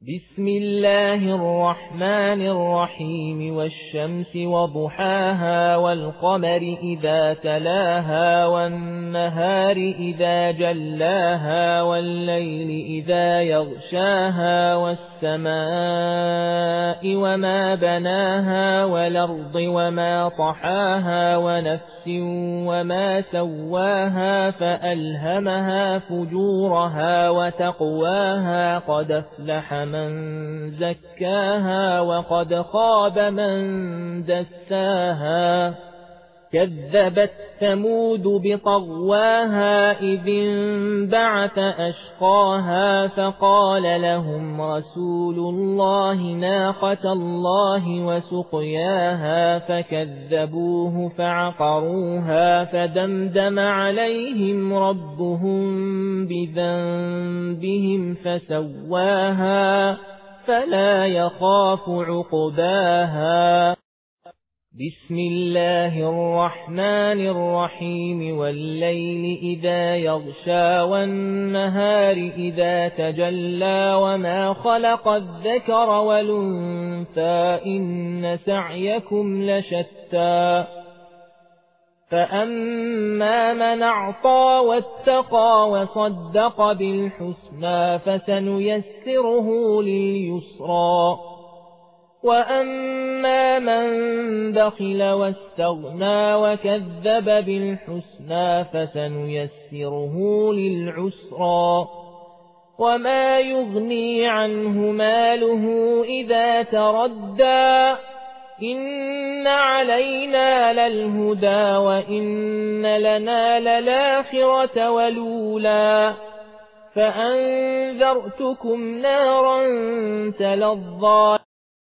بسم الله الرحمن الرحيم والشمس وضحاها والقمر إذا تلاها والنهار إذا جلاها والليل إذا يغشاها والسماء وما بناها والأرض وما طحاها ونفس وما سواها فألهمها فجورها وتقواها قد أفلح من زكاها وقد خاب من دساها كذبت ثمود بطغواها إذ انبعث أشقاها فقال لهم رسول الله ناقة الله وسقياها فكذبوه فعقروها فدمدم عليهم ربهم بذنبهم فسواها فلا يخاف عقباها. بسم الله الرحمن الرحيم والليل إذا يغشى والنهار إذا تجلى وما خلق الذكر والأنثى إن سعيكم لشتى فأما من أعطى واتقى وصدق بالحسنى فسنيسره لليسرى وأما من بخل واستغنى وكذب بالحسنى فسنيسره للعسرى وما يغني عنه ماله إذا تردى إن علينا للهدى وإن لنا للآخرة والأولى فأنذرتكم نارا تلظى